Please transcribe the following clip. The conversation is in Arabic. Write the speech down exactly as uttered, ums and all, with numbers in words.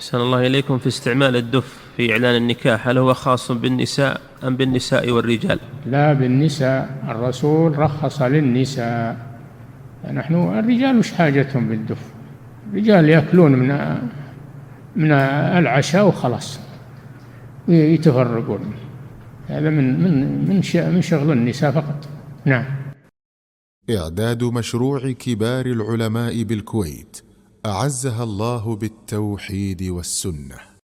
أحسن الله إليكم. في استعمال الدف في إعلان النكاح، هل هو خاص بالنساء أم بالنساء والرجال؟ لا، بالنساء. الرسول رخص للنساء. نحن الرجال وش حاجتهم بالدف؟ الرجال يأكلون من من العشاء وخلاص يتفرقون. هذا من من من من شغل النساء فقط. نعم. إعداد مشروع كبار العلماء بالكويت أعزها الله بالتوحيد والسنة.